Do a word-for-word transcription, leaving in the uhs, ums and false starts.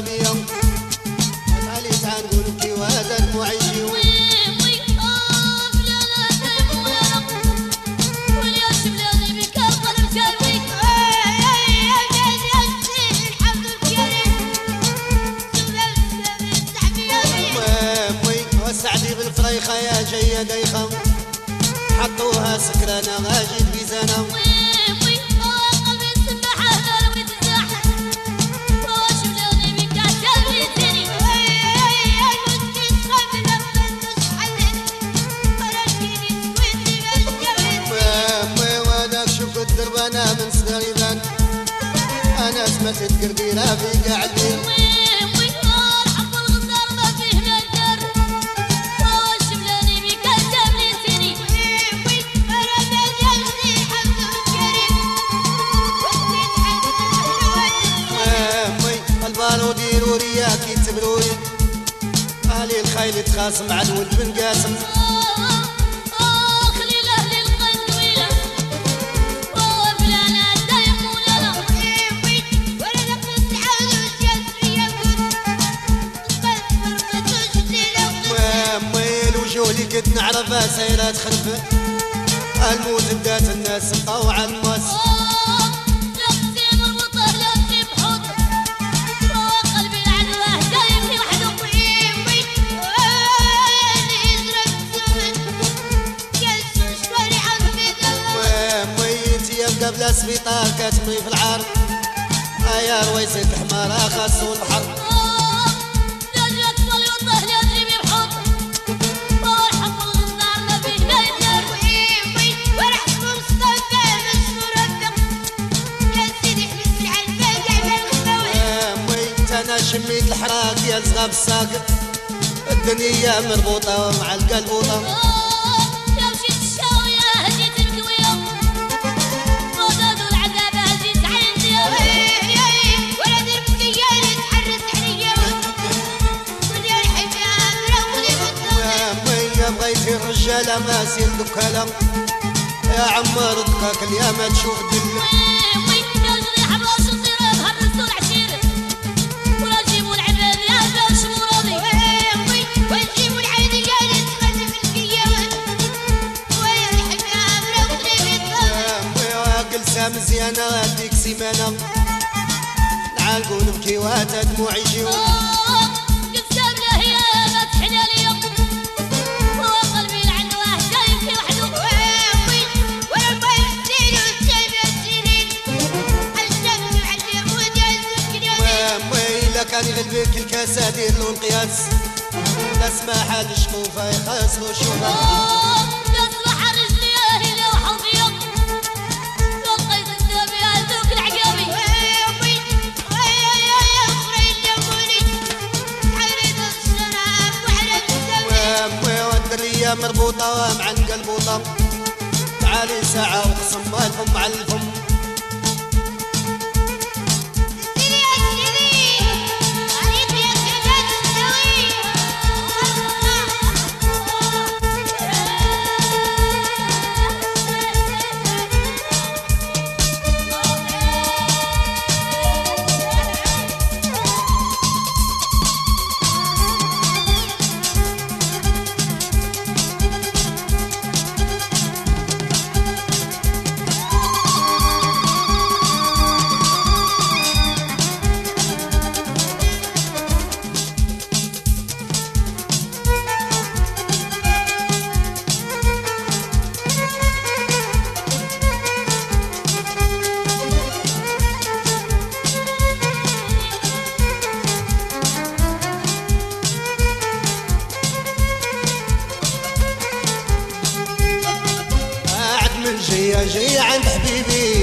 غبية علي تعال نقول كي وهذا المعيشي سعدي بالفريخة يا جاية دايخة حطوها سكرانة غاجي بيزانة وانا شوف الدربانة من صغري بان انا سمعت القرديرة في قاعدين ديروا رياكي تبروي علي الخيل تخاصم مع الولد بن قاسم خلي اهل القندويله وفلانا دايم ولا ولا نقص عاود جسريه امي الوجوه اللي كنت نعرفها سايره تخرف الموت بدات الناس مطوعه الماس قبل سبيطار كاتمي في العار ايا رويسة الحمارة خاصو البحر جاجك طول يوطه لازم يبحر وحب الغزار ما فيه لا يدار ورحب مصطفى مش مرفق يا سيدي حبس العلبة قاعدة الخباوي انا شميت الحراق ديال صغاب الساق الدنيا مربوطة مع القلبوطة بغيتي الرجالة ما سير دكالة يا عمار دكاك اليوم ما تشوف دل وي يا جريح براس الطيرة بهرسوا العشير ولا جيبوا العباد يا باش مرادي وي وجيبوا العين قالت تخلف القيامة ويا الحكام لو تريد ويا جلسة مزيانة هاديك سيمانة نعالقو نبكي وهاتا دموعي يجيو كان يغلبك الكاسة دير له القياس لا سماح الشقوفة يخاسروا شوفة لا سماح رجلي اهلي لو حظيق لو لقيت الدابي هذوك العقابي وي وي يا اخري اللي حريت الشراب وعلى الزاوية وي والدرية مربوطة مع القلبوطة تعالي ساعة وقسم الفم على الفم جاي عند حبيبي